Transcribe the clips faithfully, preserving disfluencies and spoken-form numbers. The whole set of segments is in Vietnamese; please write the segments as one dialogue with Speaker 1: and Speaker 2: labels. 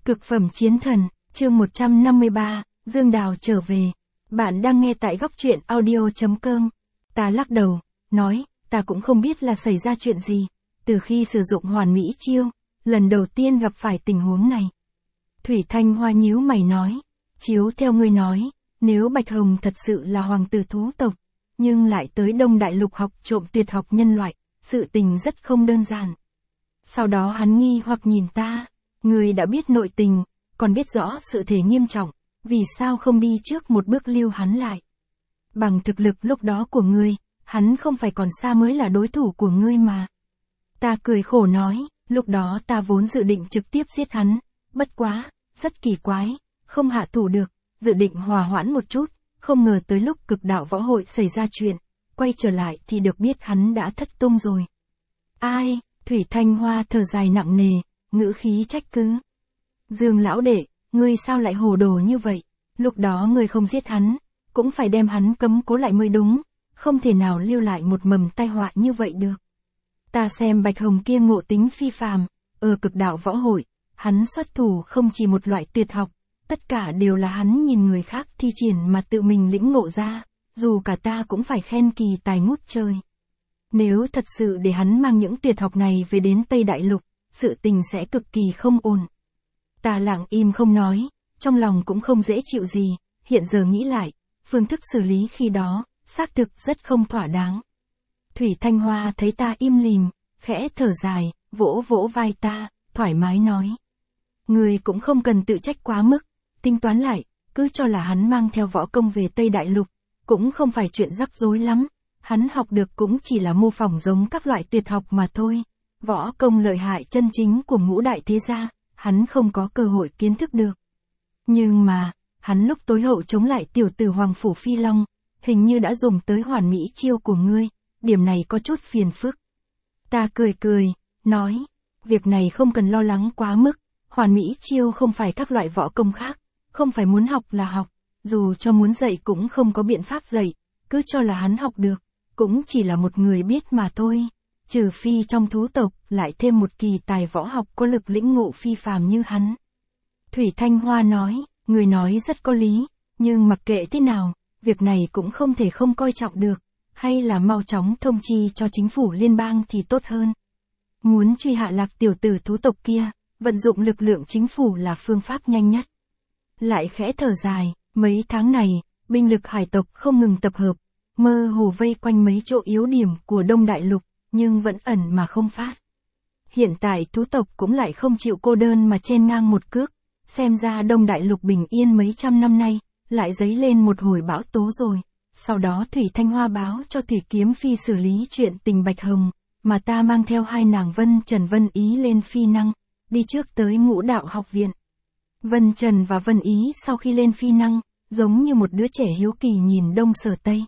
Speaker 1: Cực phẩm chiến thần, chương một trăm năm mươi ba, Dương Đào trở về. Bạn đang nghe tại góc truyện audio chấm com. Ta lắc đầu, nói, ta cũng không biết là xảy ra chuyện gì. Từ khi sử dụng hoàn mỹ chiêu, lần đầu tiên gặp phải tình huống này. Thủy Thanh Hoa nhíu mày nói, chiếu theo ngươi nói, nếu Bạch Hồng thật sự là hoàng tử thú tộc, nhưng lại tới Đông Đại Lục học trộm tuyệt học nhân loại, sự tình rất không đơn giản. Sau đó hắn nghi hoặc nhìn ta, ngươi đã biết nội tình, còn biết rõ sự thể nghiêm trọng, vì sao không đi trước một bước lưu hắn lại. Bằng thực lực lúc đó của ngươi, hắn không phải còn xa mới là đối thủ của ngươi mà. Ta cười khổ nói, lúc đó ta vốn dự định trực tiếp giết hắn, bất quá, rất kỳ quái, không hạ thủ được, dự định hòa hoãn một chút, không ngờ tới lúc cực đạo võ hội xảy ra chuyện, quay trở lại thì được biết hắn đã thất tung rồi. Ai, Thủy Thanh Hoa thở dài nặng nề, ngữ khí trách cứ. Dương lão đệ, ngươi sao lại hồ đồ như vậy, lúc đó ngươi không giết hắn, cũng phải đem hắn cấm cố lại mới đúng, không thể nào lưu lại một mầm tai họa như vậy được. Ta xem Bạch Hồng kia ngộ tính phi phàm, ở cực đạo võ hội, hắn xuất thủ không chỉ một loại tuyệt học, tất cả đều là hắn nhìn người khác thi triển mà tự mình lĩnh ngộ ra, dù cả ta cũng phải khen kỳ tài ngút trời. Nếu thật sự để hắn mang những tuyệt học này về đến Tây Đại Lục, sự tình sẽ cực kỳ không ổn. Ta lặng im không nói, trong lòng cũng không dễ chịu gì, hiện giờ nghĩ lại, phương thức xử lý khi đó, xác thực rất không thỏa đáng. Thủy Thanh Hoa thấy ta im lìm, khẽ thở dài, vỗ vỗ vai ta, thoải mái nói. Người cũng không cần tự trách quá mức, tính toán lại, cứ cho là hắn mang theo võ công về Tây Đại Lục, cũng không phải chuyện rắc rối lắm, hắn học được cũng chỉ là mô phỏng giống các loại tuyệt học mà thôi. Võ công lợi hại chân chính của ngũ đại thế gia, hắn không có cơ hội kiến thức được. Nhưng mà, hắn lúc tối hậu chống lại tiểu tử Hoàng Phủ Phi Long, hình như đã dùng tới hoàn mỹ chiêu của ngươi, điểm này có chút phiền phức. Ta cười cười, nói, việc này không cần lo lắng quá mức, hoàn mỹ chiêu không phải các loại võ công khác, không phải muốn học là học, dù cho muốn dạy cũng không có biện pháp dạy, cứ cho là hắn học được, cũng chỉ là một người biết mà thôi. Trừ phi trong thú tộc, lại thêm một kỳ tài võ học có lực lĩnh ngộ phi phàm như hắn. Thủy Thanh Hoa nói, người nói rất có lý, nhưng mặc kệ thế nào, việc này cũng không thể không coi trọng được, hay là mau chóng thông chi cho chính phủ liên bang thì tốt hơn. Muốn truy hạ lạc tiểu tử thú tộc kia, vận dụng lực lượng chính phủ là phương pháp nhanh nhất. Lại khẽ thở dài, mấy tháng này, binh lực hải tộc không ngừng tập hợp, mơ hồ vây quanh mấy chỗ yếu điểm của Đông Đại Lục, nhưng vẫn ẩn mà không phát. Hiện tại thú tộc cũng lại không chịu cô đơn mà chen ngang một cước, xem ra Đông Đại Lục bình yên mấy trăm năm nay, lại dấy lên một hồi bão tố rồi. Sau đó Thủy Thanh Hoa báo cho Thủy Kiếm Phi xử lý chuyện tình Bạch Hồng, mà ta mang theo hai nàng Vân Trần Vân Ý lên phi năng, đi trước tới Ngũ Đạo học viện. Vân Trần và Vân Ý sau khi lên phi năng, giống như một đứa trẻ hiếu kỳ nhìn đông sở tây.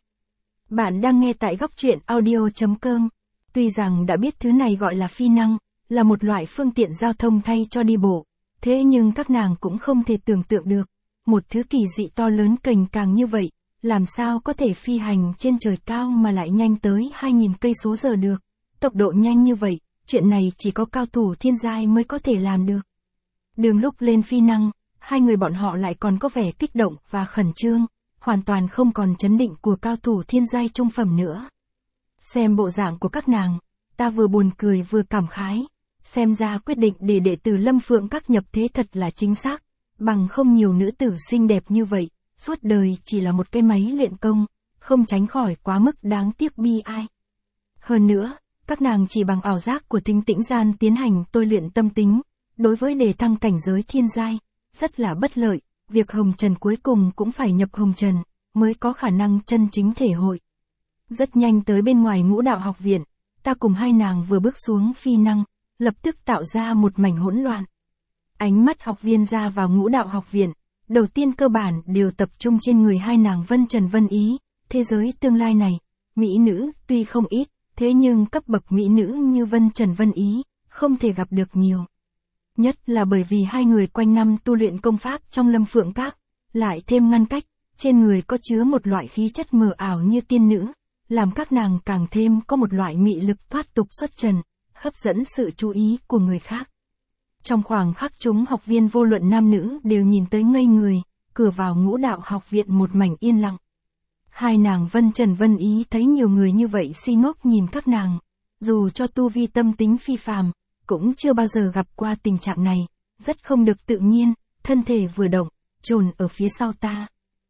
Speaker 1: Bạn đang nghe tại góc truyện audio chấm com. Tuy rằng đã biết thứ này gọi là phi năng, là một loại phương tiện giao thông thay cho đi bộ, thế nhưng các nàng cũng không thể tưởng tượng được, một thứ kỳ dị to lớn cành càng như vậy, làm sao có thể phi hành trên trời cao mà lại nhanh tới hai nghìn cây số giờ được. Tốc độ nhanh như vậy, chuyện này chỉ có cao thủ thiên giai mới có thể làm được. Đường lúc lên phi năng, hai người bọn họ lại còn có vẻ kích động và khẩn trương, hoàn toàn không còn chấn định của cao thủ thiên giai trung phẩm nữa. Xem bộ dạng của các nàng, ta vừa buồn cười vừa cảm khái, xem ra quyết định để đệ tử Lâm Phượng Các nhập thế thật là chính xác, bằng không nhiều nữ tử xinh đẹp như vậy, suốt đời chỉ là một cái máy luyện công, không tránh khỏi quá mức đáng tiếc bi ai. Hơn nữa, các nàng chỉ bằng ảo giác của Thính Tĩnh Gian tiến hành tôi luyện tâm tính, đối với đề thăng cảnh giới thiên giai, rất là bất lợi, việc Hồng Trần cuối cùng cũng phải nhập Hồng Trần, mới có khả năng chân chính thể hội. Rất nhanh tới bên ngoài Ngũ Đạo học viện, ta cùng hai nàng vừa bước xuống phi năng, lập tức tạo ra một mảnh hỗn loạn. Ánh mắt học viên ra vào Ngũ Đạo học viện, đầu tiên cơ bản đều tập trung trên người hai nàng Vân Trần Vân Ý. Thế giới tương lai này, mỹ nữ tuy không ít, thế nhưng cấp bậc mỹ nữ như Vân Trần Vân Ý, không thể gặp được nhiều. Nhất là bởi vì hai người quanh năm tu luyện công pháp trong Lâm Phượng Các, lại thêm ngăn cách, trên người có chứa một loại khí chất mờ ảo như tiên nữ, làm các nàng càng thêm có một loại mị lực thoát tục xuất trần, hấp dẫn sự chú ý của người khác. Trong khoảng khắc chúng học viên vô luận nam nữ đều nhìn tới ngây người, cửa vào Ngũ Đạo học viện một mảnh yên lặng. Hai nàng Vân Trần Vân Ý thấy nhiều người như vậy si ngốc nhìn các nàng, dù cho tu vi tâm tính phi phàm, cũng chưa bao giờ gặp qua tình trạng này, rất không được tự nhiên, thân thể vừa động, chồn ở phía sau ta.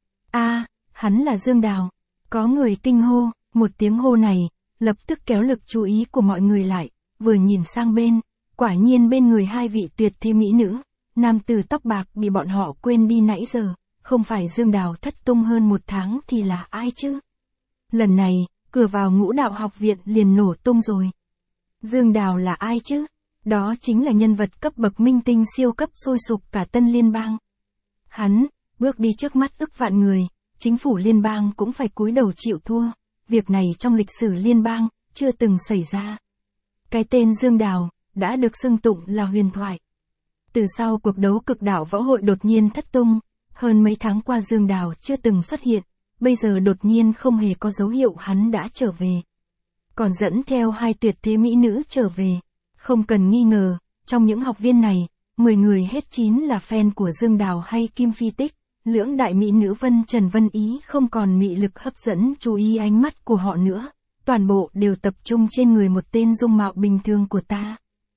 Speaker 1: A, hắn là Dương Đào. Có người kinh hô, một tiếng hô này, lập tức kéo lực chú ý của mọi người lại, vừa nhìn sang bên, quả nhiên bên người hai vị tuyệt thế mỹ nữ, nam tử tóc bạc bị bọn họ quên đi nãy giờ, không phải Dương Đào thất tung hơn một tháng thì là ai chứ? Lần này, cửa vào Ngũ Đạo học viện liền nổ tung rồi. Dương Đào là ai chứ? Đó chính là nhân vật cấp bậc minh tinh siêu cấp sôi sục cả Tân Liên bang. Hắn, bước đi trước mắt ức vạn người, chính phủ liên bang cũng phải cúi đầu chịu thua, việc này trong lịch sử liên bang, chưa từng xảy ra. Cái tên Dương Đào, đã được xưng tụng là huyền thoại. Từ sau cuộc đấu cực đảo võ hội đột nhiên thất tung, hơn mấy tháng qua Dương Đào chưa từng xuất hiện, bây giờ đột nhiên không hề có dấu hiệu hắn đã trở về. Còn dẫn theo hai tuyệt thế mỹ nữ trở về. Không cần nghi ngờ, trong những học viên này, mười người hết chín là fan của Dương Đào hay Kim Phi Tích, lưỡng đại mỹ nữ Vân Trần Vân Ý không còn mị lực hấp dẫn chú ý ánh mắt của họ nữa, toàn bộ đều tập trung trên người một tên dung mạo bình thường của ta.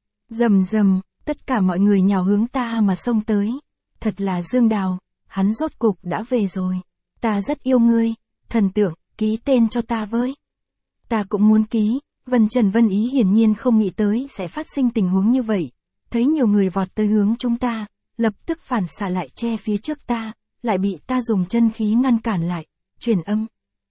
Speaker 1: Rầm rầm, tất cả mọi người nhào hướng ta mà xông tới. Thật là Dương Đào, hắn rốt cục đã về rồi. Ta rất yêu ngươi, thần tượng, ký tên cho ta với. Ta cũng muốn ký. Vân Trần Vân Ý hiển nhiên không nghĩ tới sẽ phát sinh tình huống như vậy. Thấy nhiều người vọt tới hướng chúng ta, lập tức phản xạ lại che phía trước ta, lại bị ta dùng chân khí ngăn cản lại, truyền âm.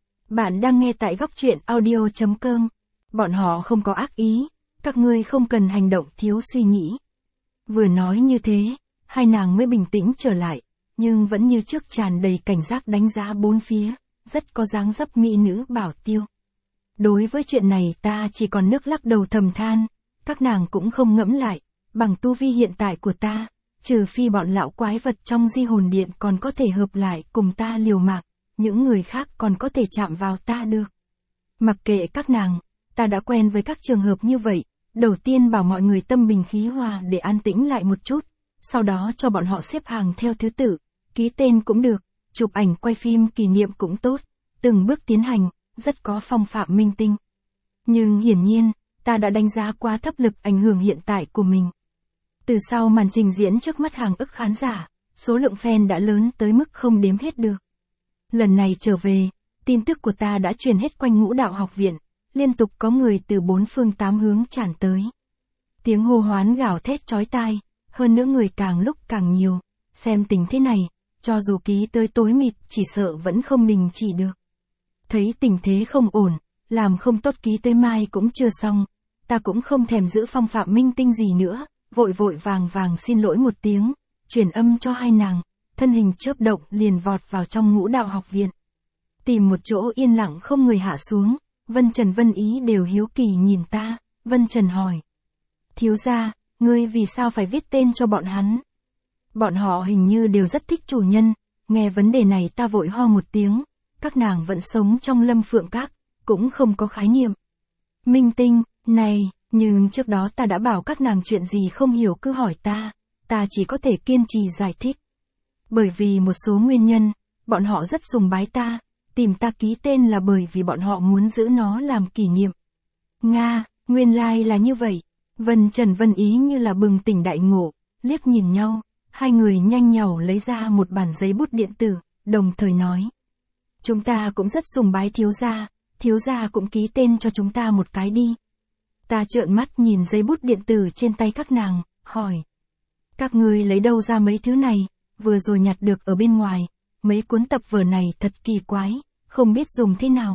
Speaker 1: Bạn đang nghe tại góc truyện audio chấm com. Bọn họ không có ác ý, các ngươi không cần hành động thiếu suy nghĩ. Vừa nói như thế, hai nàng mới bình tĩnh trở lại, nhưng vẫn như trước tràn đầy cảnh giác đánh giá bốn phía, rất có dáng dấp mỹ nữ bảo tiêu. Đối với chuyện này ta chỉ còn nước lắc đầu thầm than, các nàng cũng không ngẫm lại, bằng tu vi hiện tại của ta, trừ phi bọn lão quái vật trong di hồn điện còn có thể hợp lại cùng ta liều mạng, những người khác còn có thể chạm vào ta được. Mặc kệ các nàng, ta đã quen với các trường hợp như vậy, đầu tiên bảo mọi người tâm bình khí hòa để an tĩnh lại một chút, sau đó cho bọn họ xếp hàng theo thứ tự, ký tên cũng được, chụp ảnh quay phim kỷ niệm cũng tốt, từng bước tiến hành, rất có phong phạm minh tinh. Nhưng hiển nhiên, ta đã đánh giá quá thấp lực ảnh hưởng hiện tại của mình. Từ sau màn trình diễn trước mắt hàng ức khán giả, số lượng fan đã lớn tới mức không đếm hết được. Lần này trở về, tin tức của ta đã truyền hết quanh Ngũ Đạo học viện, liên tục có người từ bốn phương tám hướng tràn tới. Tiếng hô hoán gào thét chói tai, hơn nữa người càng lúc càng nhiều, xem tình thế này, cho dù ký tới tối mịt chỉ sợ vẫn không đình chỉ được. Thấy tình thế không ổn, làm không tốt ký tới mai cũng chưa xong, ta cũng không thèm giữ phong phạm minh tinh gì nữa, vội vội vàng vàng xin lỗi một tiếng, truyền âm cho hai nàng, thân hình chớp động liền vọt vào trong Ngũ Đạo học viện. Tìm một chỗ yên lặng không người hạ xuống, Vân Trần Vân Ý đều hiếu kỳ nhìn ta, Vân Trần hỏi. Thiếu gia, ngươi vì sao phải viết tên cho bọn hắn? Bọn họ hình như đều rất thích chủ nhân, nghe vấn đề này ta vội ho một tiếng, các nàng vẫn sống trong Lâm Phượng Các, cũng không có khái niệm. Minh tinh, này, nhưng trước đó ta đã bảo các nàng chuyện gì không hiểu cứ hỏi ta, ta chỉ có thể kiên trì giải thích. Bởi vì một số nguyên nhân, bọn họ rất sùng bái ta, tìm ta ký tên là bởi vì bọn họ muốn giữ nó làm kỷ niệm. Nga, nguyên lai like là như vậy. Vân Trần Vân Ý như là bừng tỉnh đại ngộ, liếc nhìn nhau, hai người nhanh nhảu lấy ra một bản giấy bút điện tử, đồng thời nói. Chúng ta cũng rất sùng bái thiếu gia, thiếu gia cũng ký tên cho chúng ta một cái đi. Ta trợn mắt nhìn giấy bút điện tử trên tay các nàng, hỏi. Các ngươi lấy đâu ra mấy thứ này, vừa rồi nhặt được ở bên ngoài, mấy cuốn tập vở này thật kỳ quái, không biết dùng thế nào.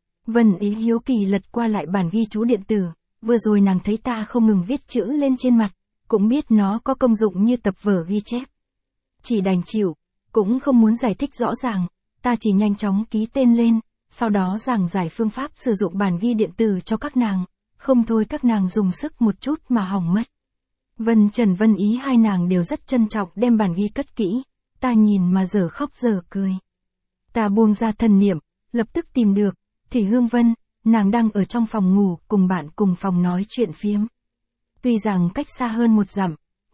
Speaker 1: Vân Ý hiếu kỳ lật qua lại bản ghi chú điện tử, vừa rồi nàng thấy ta không ngừng viết chữ lên trên mặt, cũng biết nó có công dụng như tập vở ghi chép. Chỉ đành chịu, cũng không muốn giải thích rõ ràng, ta chỉ nhanh chóng ký tên lên, sau đó giảng giải phương pháp sử dụng bản ghi điện tử cho các nàng, không thôi các nàng dùng sức một chút mà hỏng mất. Vân Trần Vân Ý hai nàng đều rất trân trọng đem bản ghi cất kỹ, ta nhìn mà dở khóc dở cười. Ta buông ra thần niệm, lập tức tìm được, Thủy Hương Vân, nàng đang ở trong phòng ngủ cùng bạn cùng phòng nói chuyện phiếm. Tuy rằng cách xa hơn một dặm,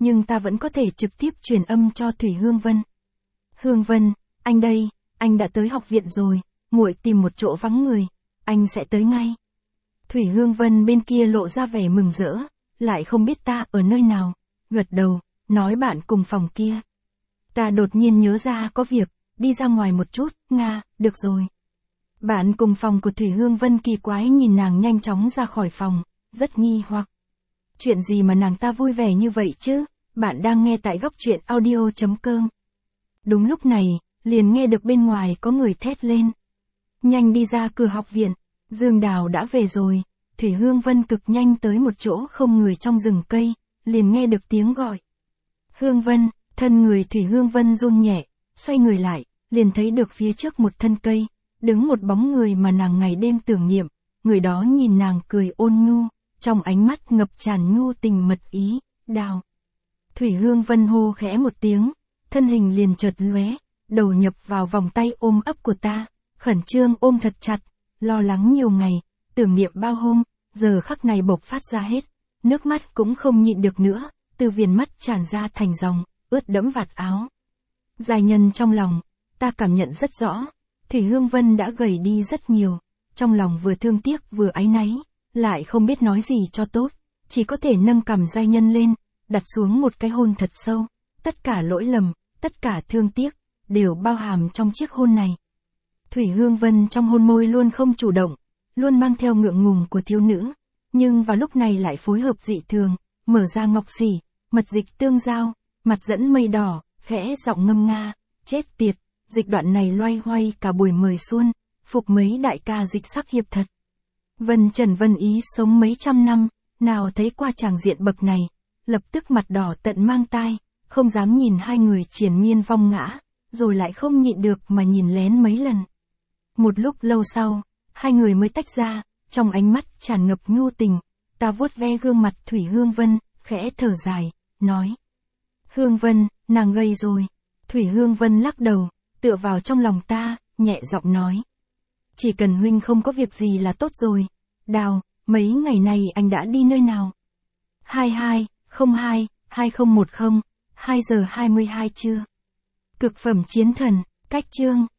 Speaker 1: nhưng ta vẫn có thể trực tiếp truyền âm cho Thủy Hương Vân. Hương Vân, anh đây, anh đã tới học viện rồi, muội tìm một chỗ vắng người, anh sẽ tới ngay. Thủy Hương Vân bên kia lộ ra vẻ mừng rỡ, lại không biết ta ở nơi nào, gật đầu, nói bạn cùng phòng kia. Ta đột nhiên nhớ ra có việc, đi ra ngoài một chút, Nga, được rồi. Bạn cùng phòng của Thủy Hương Vân kỳ quái nhìn nàng nhanh chóng ra khỏi phòng, rất nghi hoặc. Chuyện gì mà nàng ta vui vẻ như vậy chứ? Bạn đang nghe tại góc truyện audio chấm com. Đúng lúc này, liền nghe được bên ngoài có người thét lên. Nhanh đi ra cửa học viện, Dương Đào đã về rồi. Thủy Hương Vân cực nhanh tới một chỗ không người trong rừng cây, liền nghe được tiếng gọi. Hương Vân, thân người Thủy Hương Vân run nhẹ, xoay người lại, liền thấy được phía trước một thân cây, đứng một bóng người mà nàng ngày đêm tưởng niệm, người đó nhìn nàng cười ôn nhu, trong ánh mắt ngập tràn nhu tình mật ý, Đào. Thủy Hương Vân hô khẽ một tiếng, thân hình liền chợt lóe, đầu nhập vào vòng tay ôm ấp của ta, khẩn trương ôm thật chặt, lo lắng nhiều ngày, tưởng niệm bao hôm, giờ khắc này bộc phát ra hết, nước mắt cũng không nhịn được nữa, từ viền mắt tràn ra thành dòng, ướt đẫm vạt áo. Giai nhân trong lòng, ta cảm nhận rất rõ, Thủy Hương Vân đã gầy đi rất nhiều, trong lòng vừa thương tiếc vừa áy náy, lại không biết nói gì cho tốt, chỉ có thể nâng cằm giai nhân lên, đặt xuống một cái hôn thật sâu, tất cả lỗi lầm, tất cả thương tiếc, đều bao hàm trong chiếc hôn này. Thủy Hương Vân trong hôn môi luôn không chủ động, luôn mang theo ngượng ngùng của thiếu nữ, nhưng vào lúc này lại phối hợp dị thường, mở ra ngọc xỉ, mật dịch tương giao, mặt dẫn mây đỏ, khẽ giọng ngâm nga, chết tiệt, dịch đoạn này loay hoay cả buổi mời xuân, phục mấy đại ca dịch sắc hiệp thật. Vân Trần Vân Ý sống mấy trăm năm, nào thấy qua tràng diện bậc này, lập tức mặt đỏ tận mang tai, không dám nhìn hai người triền miên vong ngã, rồi lại không nhịn được mà nhìn lén mấy lần. Một lúc lâu sau, hai người mới tách ra, trong ánh mắt tràn ngập nhu tình, ta vuốt ve gương mặt Thủy Hương Vân, khẽ thở dài, nói. Hương Vân, nàng gầy rồi. Thủy Hương Vân lắc đầu, tựa vào trong lòng ta, nhẹ giọng nói. Chỉ cần huynh không có việc gì là tốt rồi. Đào, mấy ngày này anh đã đi nơi nào? hai hai, không hai, hai không một không, hai giờ hai mươi hai trưa. Cực phẩm chiến thần, cách chương.